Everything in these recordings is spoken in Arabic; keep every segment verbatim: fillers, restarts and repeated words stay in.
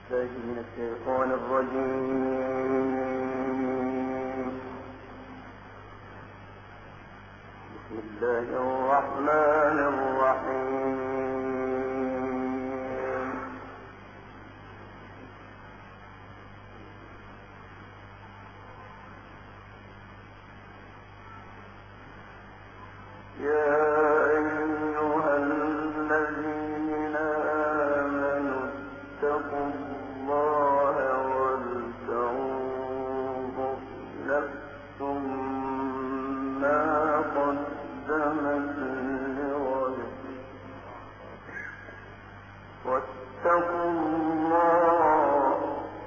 من الشيطان الرجيم. بسم الله الرحمن الرحيم. يا أيها الذين آمنوا اتقوا الله ولتنظر نفس ما قدمت لغد واتقوا الله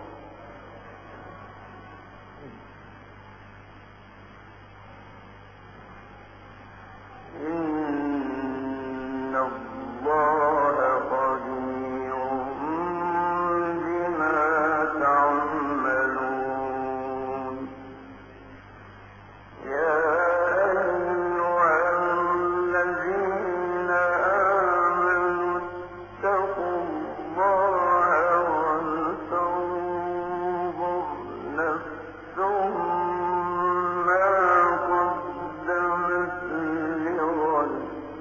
إن الله خبير بما تعملون. يا أيها الذين آمنوا اتقوا الله ولتنظر نفس ما قدمت لغد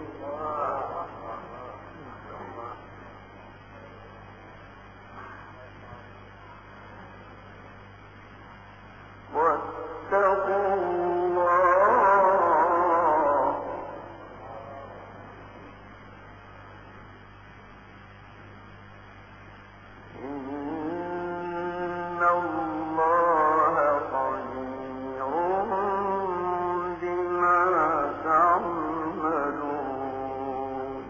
واتقوا الله إن الله خبير بما تعملون.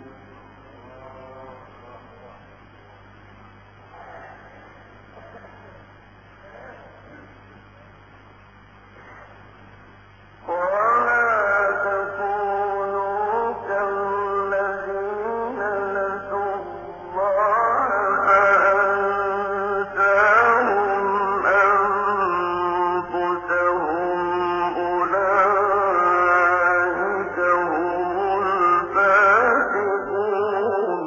ولا تكونوا كالذين نسوا الله فأنساهم أنفسهم أولئك هم الفاسقون.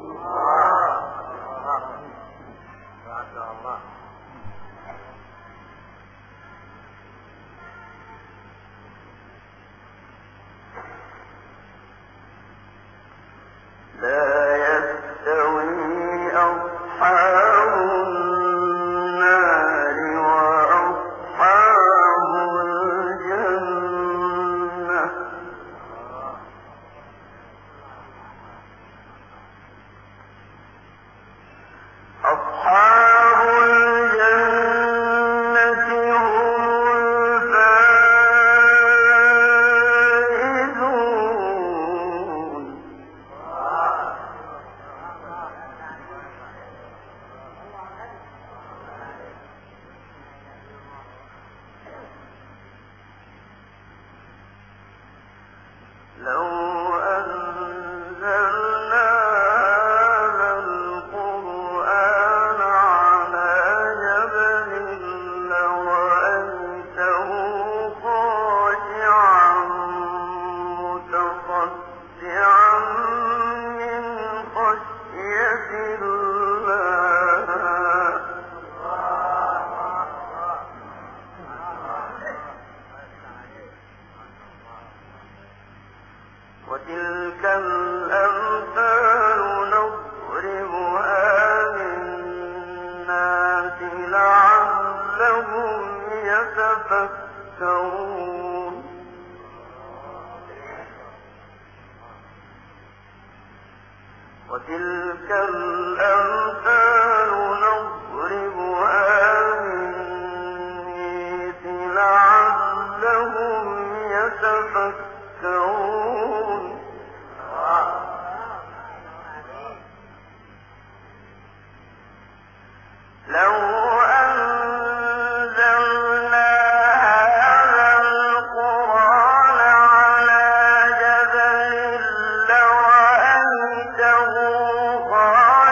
لا يستوي أصحاب النار وأصحاب الجنة أصحاب الجنة هم الفائزون. لو أنزلنا هذا القرآن على جبل لرأيته خاشعا متصدعا من خشية الله. وتلك الأمثال نضربها للناس لعلهم يتفكرون. وتلك الأمثال نضربها للناس لعلهم يتفكرون. لو أنزلنا هذا القرآن على جبل لرأيته خاشعا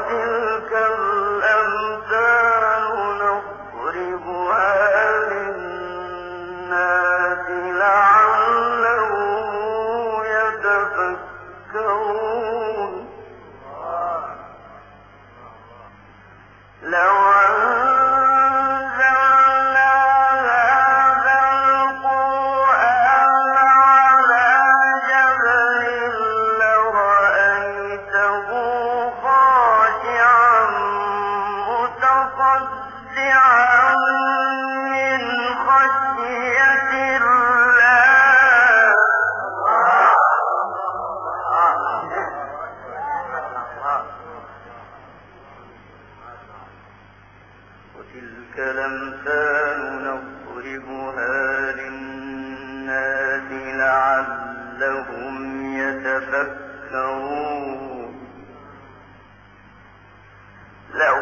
وتلك الأمثال نضربها للناس لعلهم يتفكرون لو أنزلنا هذا القرآن على جبل لرأيته خاشعا متصدعا من خشية الله وتلك الأمثال نضربها للناس لعلهم يتفكرون لو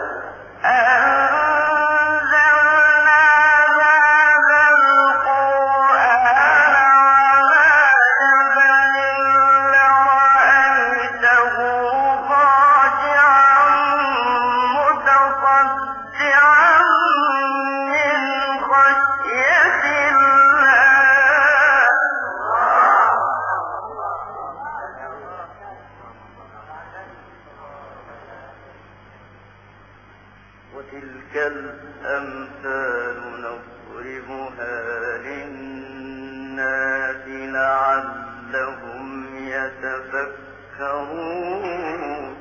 أنزلنا هذا القرآن على جبل لرأيته خاشعا متصدعا من خشية الله وتلك الأمثال نضربها للناس لعلهم يتفكرون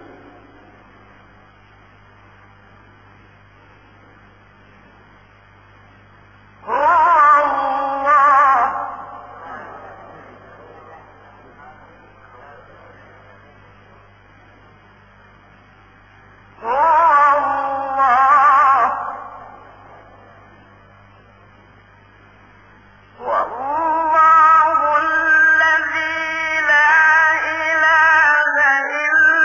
هو الله هو الله والله الذي لا إله إلا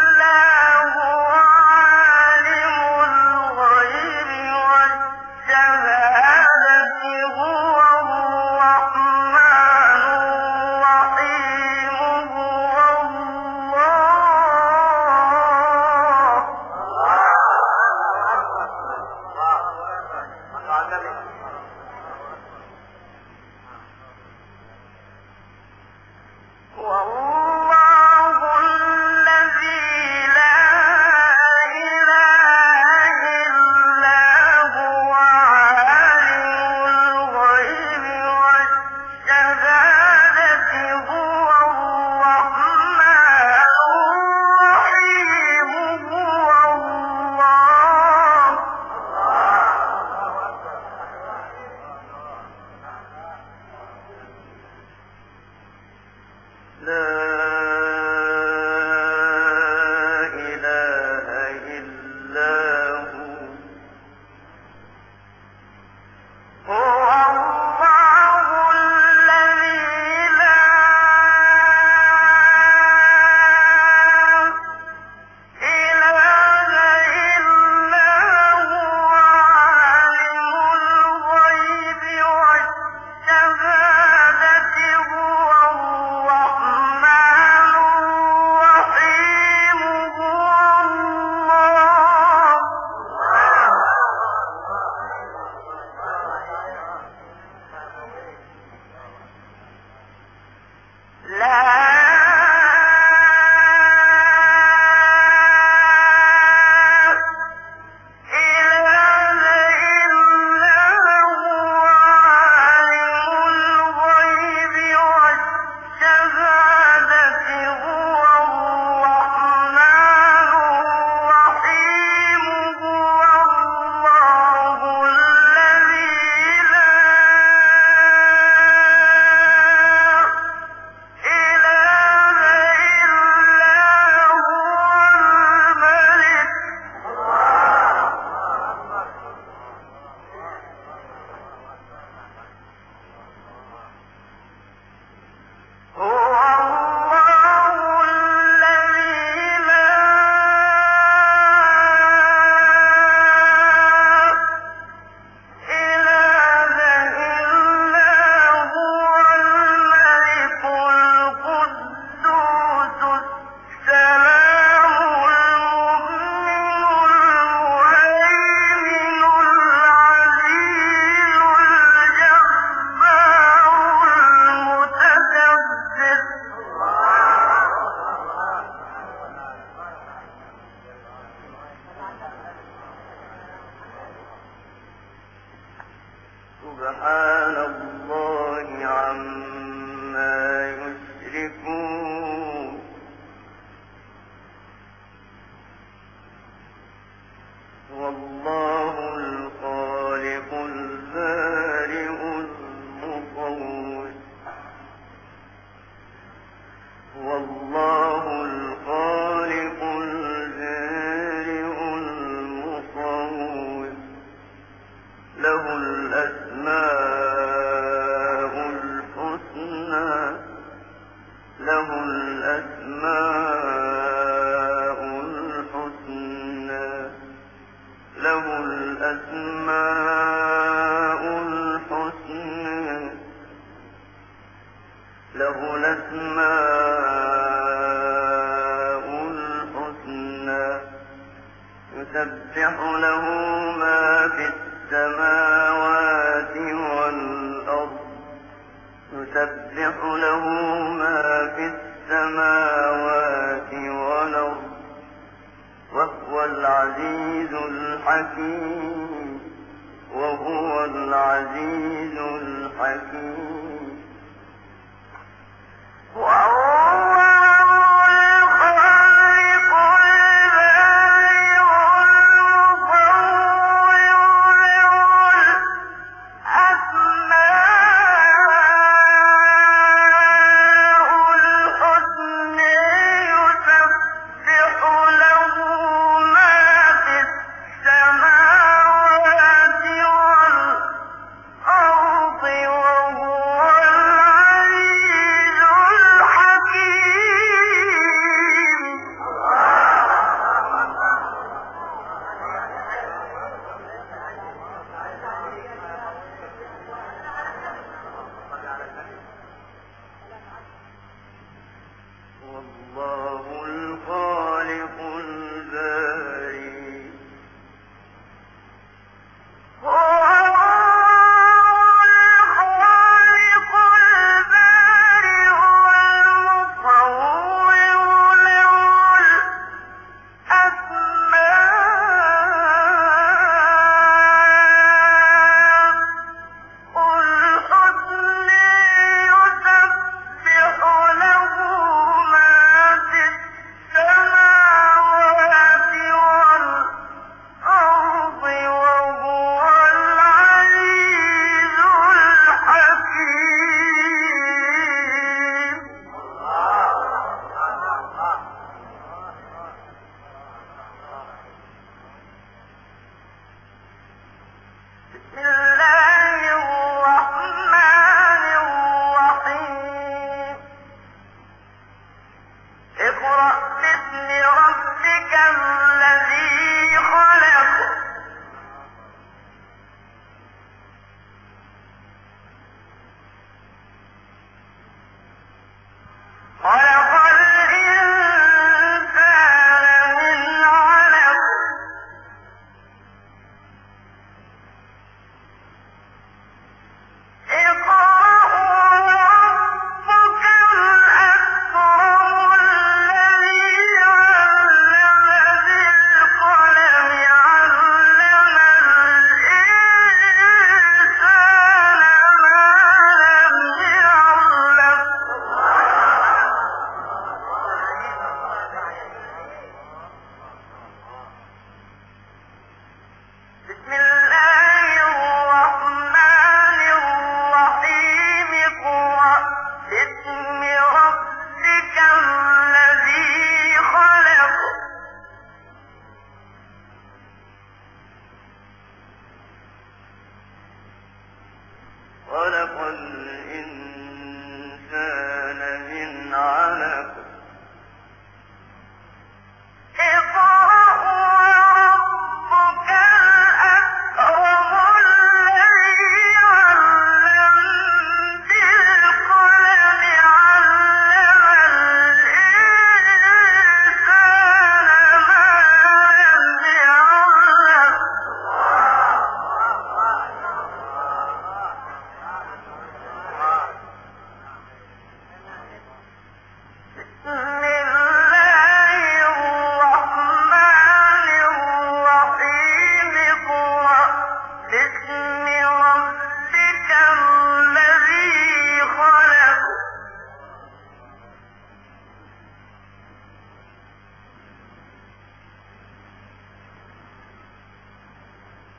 سبحان الله عما يشركون والله الخالق البارئ المصور والله الخالق البارئ المصور له الأسماء الحسنى له الأسماء الحسنى له الأسماء الحسنى له الأسماء الحسنى يسبح له ما في السماوات والأرض يسبح له ما في السماوات والأرض وهو العزيز الحكيم وهو العزيز الحكيم وهو الخالق البارئ المصور له الأسماء الحسنى يسبح له ما في السماوات والأرض وهو العزيز الحكيم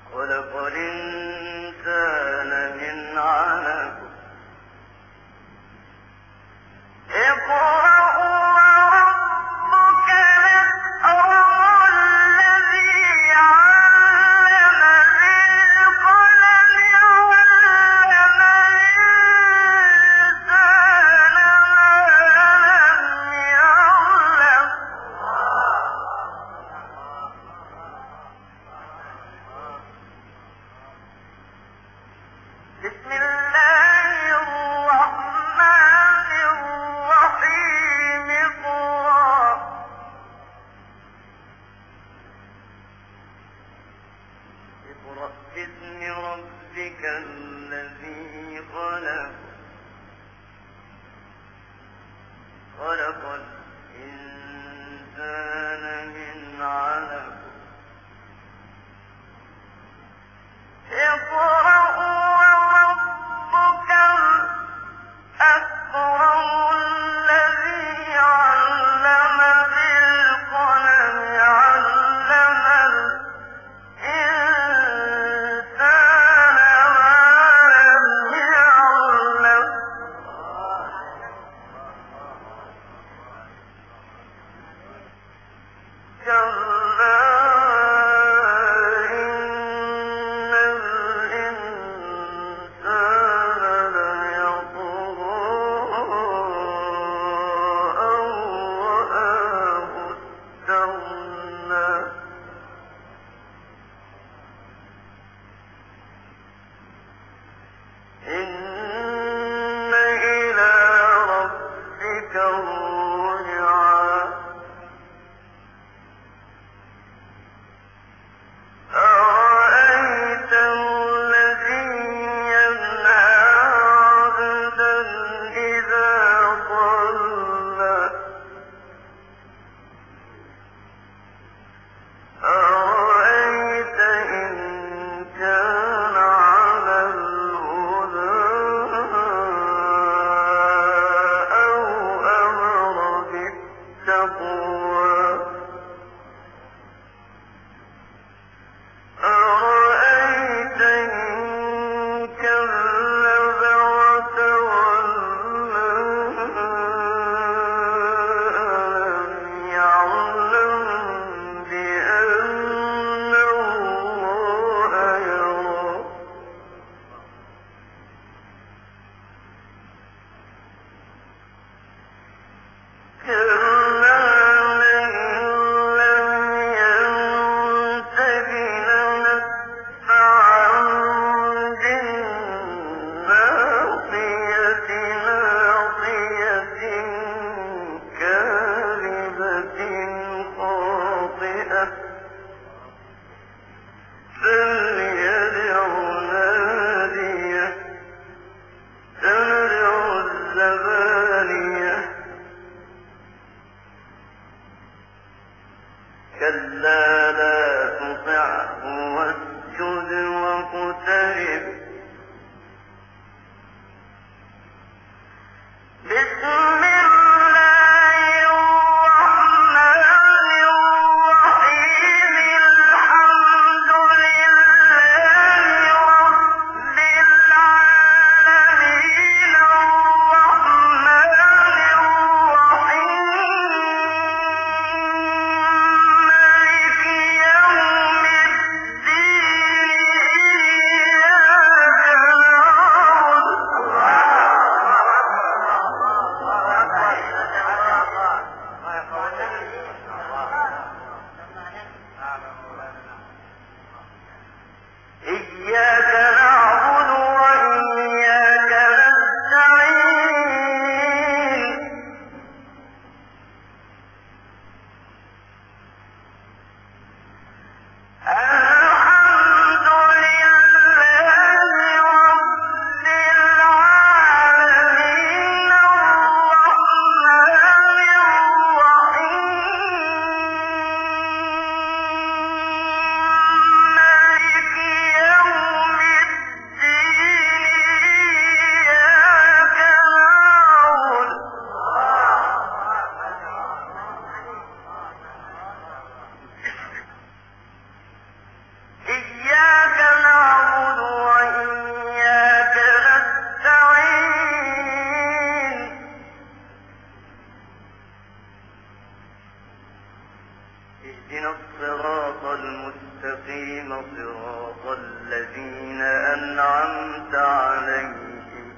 خلق الإنسان من علق اقرأ وربك الأكرم الذي علم بالقلم علم الإنسان ما لم يعلم بسم الله الرحمن الرحيم اقرأ اقرأ باسم ربك الذي خلق خلق الإنسان من علق اقرأ وربك الأكرم الذي علم بالقلم علم الإنسان ما لم يعلم صراط الذين أنعمت عليهم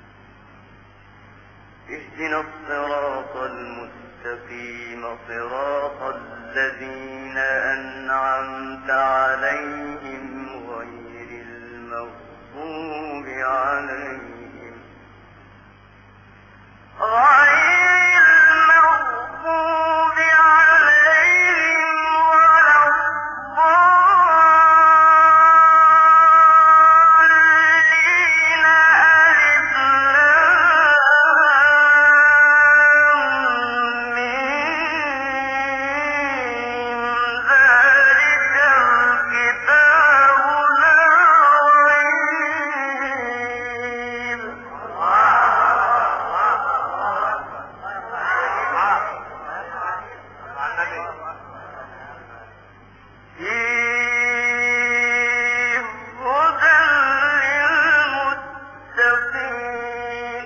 اهدنا الصراط المستقيم صراط الذين أنعمت عليهم غير المغضوب عليهم غير المغضوب عليهم ولا الضالين ألف لام ميم ذلك الكتاب لا ريب فيه هدى للمتقين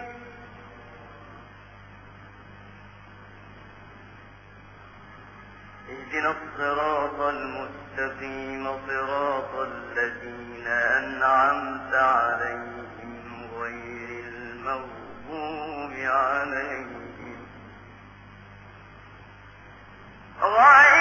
اهدنا الصراط المستقيم صراط الذين أنعمت عليهم غير المغضوب عليهم غير